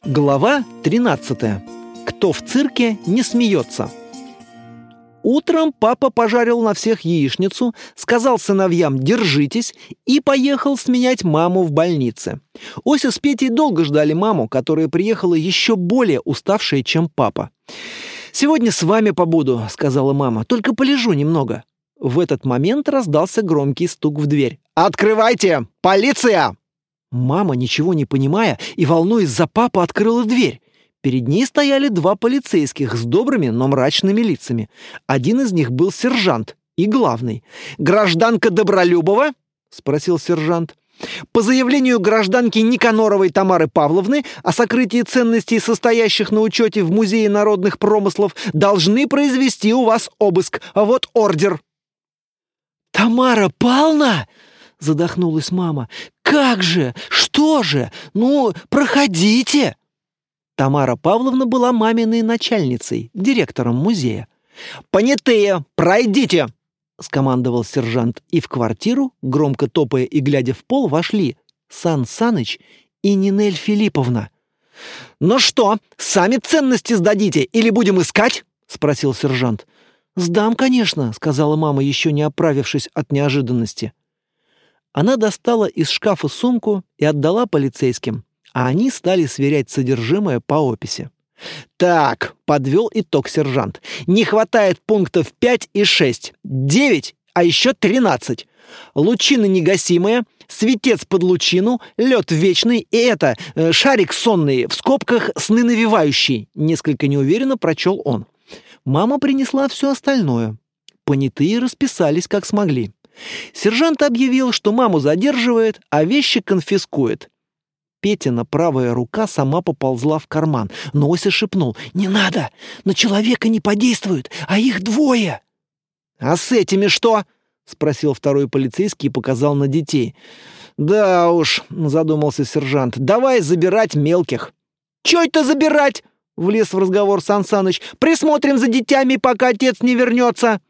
Глава 13. Кто в цирке не смеется. Утром папа пожарил на всех яичницу, сказал сыновьям «держитесь» и поехал сменять маму в больнице. Ося с Петей долго ждали маму, которая приехала еще более уставшая, чем папа. «Сегодня с вами побуду», — сказала мама, — «только полежу немного». В этот момент раздался громкий стук в дверь. «Открывайте! Полиция!» Мама, ничего не понимая и волнуясь за папу, открыла дверь. Перед ней стояли два полицейских с добрыми, но мрачными лицами. Один из них был сержант и главный. «Гражданка Добролюбова?» — спросил сержант. «По заявлению гражданки Никаноровой Тамары Павловны о сокрытии ценностей, состоящих на учете в Музее народных промыслов, должны произвести у вас обыск. Вот ордер». «Тамара Павловна?» — задохнулась мама. «Как же? Что же? Ну, проходите!» Тамара Павловна была маминой начальницей, директором музея. «Понятые, пройдите!» — скомандовал сержант, и в квартиру, громко топая и глядя в пол, вошли Сан Саныч и Нинель Филипповна. «Ну что, сами ценности сдадите или будем искать?» — спросил сержант. «Сдам, конечно», — сказала мама, еще не оправившись от неожиданности. Она достала из шкафа сумку и отдала полицейским, а они стали сверять содержимое по описи. «Так», — подвел итог сержант, — «не хватает пунктов 5 и 6, 9, а еще 13. Лучина негасимая, светец под лучину, лед вечный и шарик сонный, в скобках сны навевающий», — несколько неуверенно прочел он. Мама принесла все остальное. Понятые расписались, как смогли. Сержант объявил, что маму задерживает, а вещи конфискует. Петина правая рука сама поползла в карман, но Ося шепнул: «Не надо, на человека не подействует, а их двое». «А с этими что?» — спросил второй полицейский и показал на детей. «Да уж», — задумался сержант, — «давай забирать мелких». «Чё это забирать?» — влез в разговор Сан Саныч. «Присмотрим за детьми, пока отец не вернется».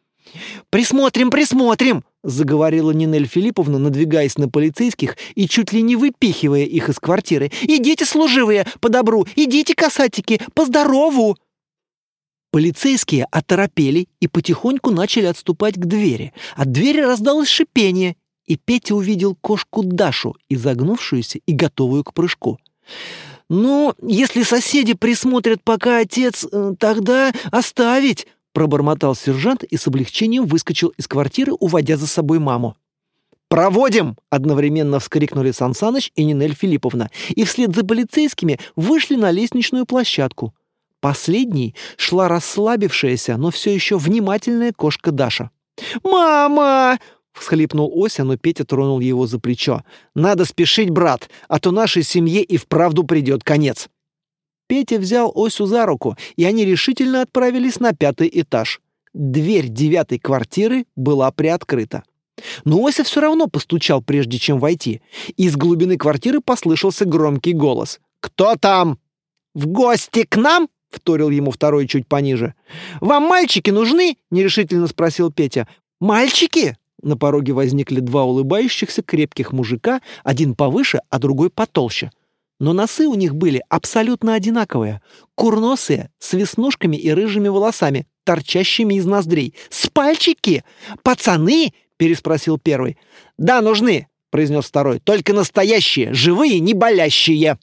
«Присмотрим», — заговорила Нинель Филипповна, надвигаясь на полицейских и чуть ли не выпихивая их из квартиры. «Идите, служивые, по добру, идите, касатики, по здорову!» Полицейские оторопели и потихоньку начали отступать к двери. От двери раздалось шипение, и Петя увидел кошку Дашу, изогнувшуюся и готовую к прыжку. «Ну, если соседи присмотрят, пока отец, тогда оставить», — пробормотал сержант и с облегчением выскочил из квартиры, уводя за собой маму. «Проводим!» — одновременно вскрикнули Сан Саныч и Нинель Филипповна, и вслед за полицейскими вышли на лестничную площадку. Последней шла расслабившаяся, но все еще внимательная кошка Даша. «Мама!» — всхлипнул Ося, но Петя тронул его за плечо. «Надо спешить, брат, а то нашей семье и вправду придет конец». Петя взял Осю за руку, и они решительно отправились на 5-й этаж. Дверь 9-й квартиры была приоткрыта. Но Ося все равно постучал, прежде чем войти. Из глубины квартиры послышался громкий голос. «Кто там?» «В гости к нам?» — вторил ему второй чуть пониже. «Вам мальчики нужны?» — нерешительно спросил Петя. «Мальчики?» На пороге возникли два улыбающихся крепких мужика, один повыше, а другой потолще. Но носы у них были абсолютно одинаковые, курносые, с веснушками и рыжими волосами, торчащими из ноздрей. «Спальчики? Пацаны?» — переспросил первый. «Да, нужны», — произнес второй, — «только настоящие, живые, не болящие».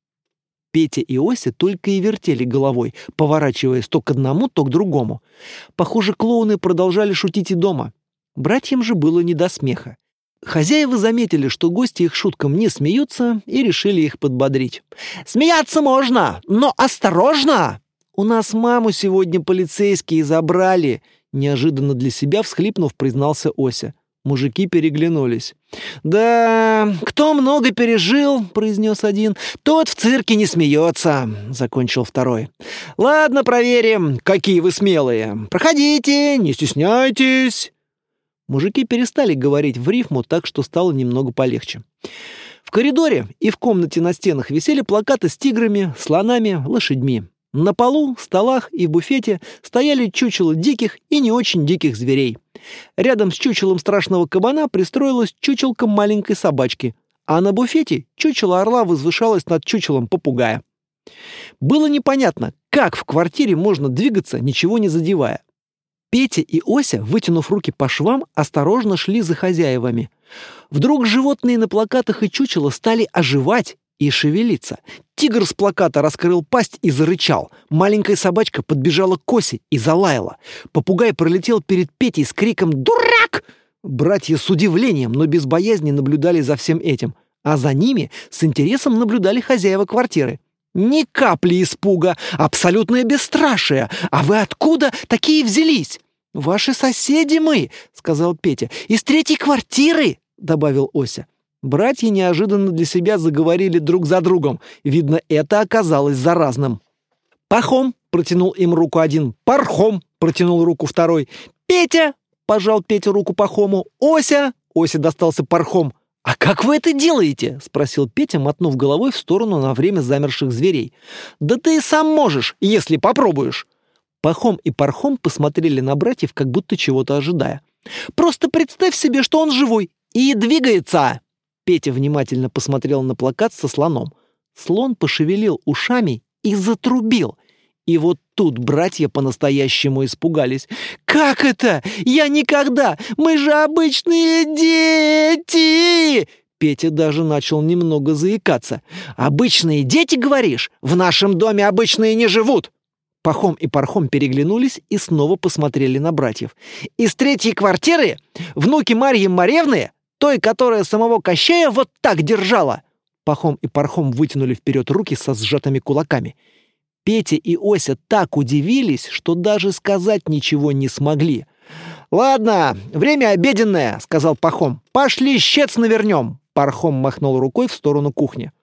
Петя и Ося только и вертели головой, поворачиваясь то к одному, то к другому. Похоже, клоуны продолжали шутить и дома. Братьям же было не до смеха. Хозяева заметили, что гости их шуткам не смеются, и решили их подбодрить. «Смеяться можно, но осторожно! У нас маму сегодня полицейские забрали!» Неожиданно для себя всхлипнув, признался Ося. Мужики переглянулись. «Да, кто много пережил, — произнес один, — тот в цирке не смеется», — закончил второй. «Ладно, проверим, какие вы смелые. Проходите, не стесняйтесь». Мужики перестали говорить в рифму, так что стало немного полегче. В коридоре и в комнате на стенах висели плакаты с тиграми, слонами, лошадьми. На полу, столах и в буфете стояли чучела диких и не очень диких зверей. Рядом с чучелом страшного кабана пристроилась чучелка маленькой собачки, а на буфете чучело орла возвышалось над чучелом попугая. Было непонятно, как в квартире можно двигаться, ничего не задевая. Петя и Ося, вытянув руки по швам, осторожно шли за хозяевами. Вдруг животные на плакатах и чучело стали оживать и шевелиться. Тигр с плаката раскрыл пасть и зарычал. Маленькая собачка подбежала к Осе и залаяла. Попугай пролетел перед Петей с криком «Дурак!». Братья с удивлением, но без боязни наблюдали за всем этим. А за ними с интересом наблюдали хозяева квартиры. Ни капли испуга, абсолютное бесстрашие. А вы откуда такие взялись? Ваши соседи мы, сказал Петя. Из третьей квартиры, добавил Ося. Братья неожиданно для себя заговорили друг за другом. Видно, это оказалось заразным. Пахом, протянул им руку один. Пархом, протянул руку второй. Петя, пожал Петя руку Пахому. Ося, Ося достался Пархом. «А как вы это делаете?» — спросил Петя, мотнув головой в сторону на время замерших зверей. «Да ты и сам можешь, если попробуешь!» Пахом и Пархом посмотрели на братьев, как будто чего-то ожидая. «Просто представь себе, что он живой и двигается!» Петя внимательно посмотрел на плакат со слоном. Слон пошевелил ушами и затрубил. И вот тут братья по-настоящему испугались. «Как это? Я никогда! Мы же обычные дети!» Петя даже начал немного заикаться. «Обычные дети, говоришь? В нашем доме обычные не живут!» Пахом и Пархом переглянулись и снова посмотрели на братьев. «Из третьей квартиры? Внуки Марьи Маревны? Той, которая самого Кощея вот так держала!» Пахом и Пархом вытянули вперед руки со сжатыми кулаками. Петя и Ося так удивились, что даже сказать ничего не смогли. «Ладно, время обеденное», — сказал Пахом. «Пошли щец навернем». Пархом махнул рукой в сторону кухни.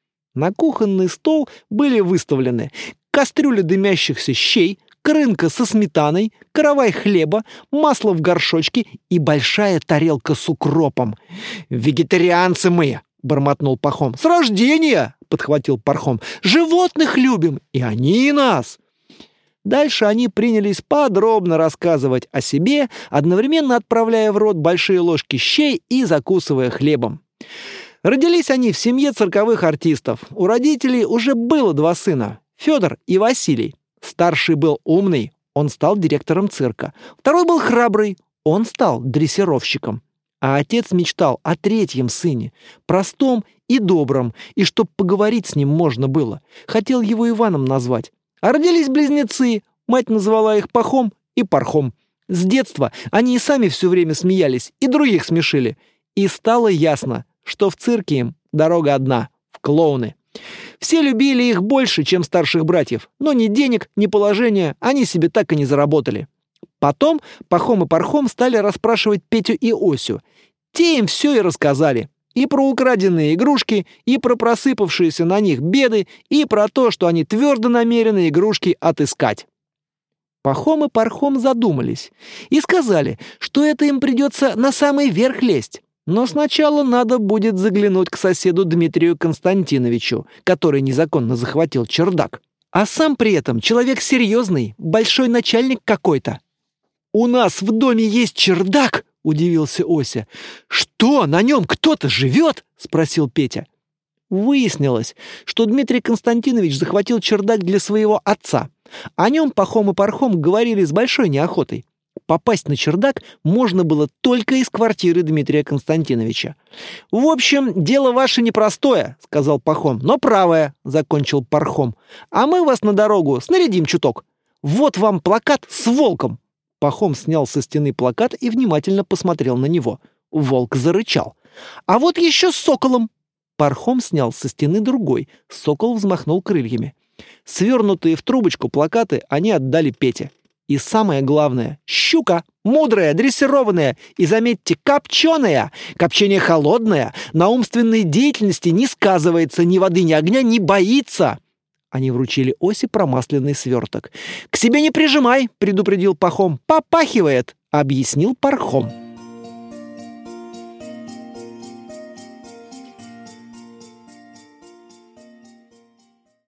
На кухонный стол были выставлены кастрюля дымящихся щей, крынка со сметаной, каравай хлеба, масло в горшочке и большая тарелка с укропом. «Вегетарианцы мы!» — бормотнул Пахом. «С рождения!» — подхватил Пархом. «Животных любим, и они нас!» Дальше они принялись подробно рассказывать о себе, одновременно отправляя в рот большие ложки щей и закусывая хлебом. Родились они в семье цирковых артистов. У родителей уже было 2 сына — Федор и Василий. Старший был умный, он стал директором цирка. Второй был храбрый, он стал дрессировщиком. А отец мечтал о 3-м сыне, простом и добром, и чтоб поговорить с ним можно было. Хотел его Иваном назвать. А родились близнецы, мать назвала их Пахом и Пархом. С детства они и сами все время смеялись, и других смешили. И стало ясно, что в цирке им дорога одна — в клоуны. Все любили их больше, чем старших братьев, но ни денег, ни положения они себе так и не заработали. Потом Пахом и Пархом стали расспрашивать Петю и Осю. Те им все и рассказали. И про украденные игрушки, и про просыпавшиеся на них беды, и про то, что они твердо намерены игрушки отыскать. Пахом и Пархом задумались и сказали, что это им придется на самый верх лезть. Но сначала надо будет заглянуть к соседу Дмитрию Константиновичу, который незаконно захватил чердак. А сам при этом человек серьезный, большой начальник какой-то. «У нас в доме есть чердак!» — удивился Ося. «Что, на нем кто-то живет?» — спросил Петя. Выяснилось, что Дмитрий Константинович захватил чердак для своего отца. О нем Пахом и Пархом говорили с большой неохотой. Попасть на чердак можно было только из квартиры Дмитрия Константиновича. «В общем, дело ваше непростое», — сказал Пахом, — «но правое», — закончил Пархом. «А мы вас на дорогу снарядим чуток. Вот вам плакат с волком». Пахом снял со стены плакат и внимательно посмотрел на него. Волк зарычал. «А вот еще с соколом». Пархом снял со стены другой. Сокол взмахнул крыльями. Свернутые в трубочку плакаты они отдали Пете. И самое главное — щука, мудрая, дрессированная и, заметьте, копченая. Копчение холодное, на умственной деятельности не сказывается, ни воды, ни огня, не боится. Они вручили Осе промасленный сверток. «К себе не прижимай», — предупредил Пахом. «Попахивает», — объяснил Пархом.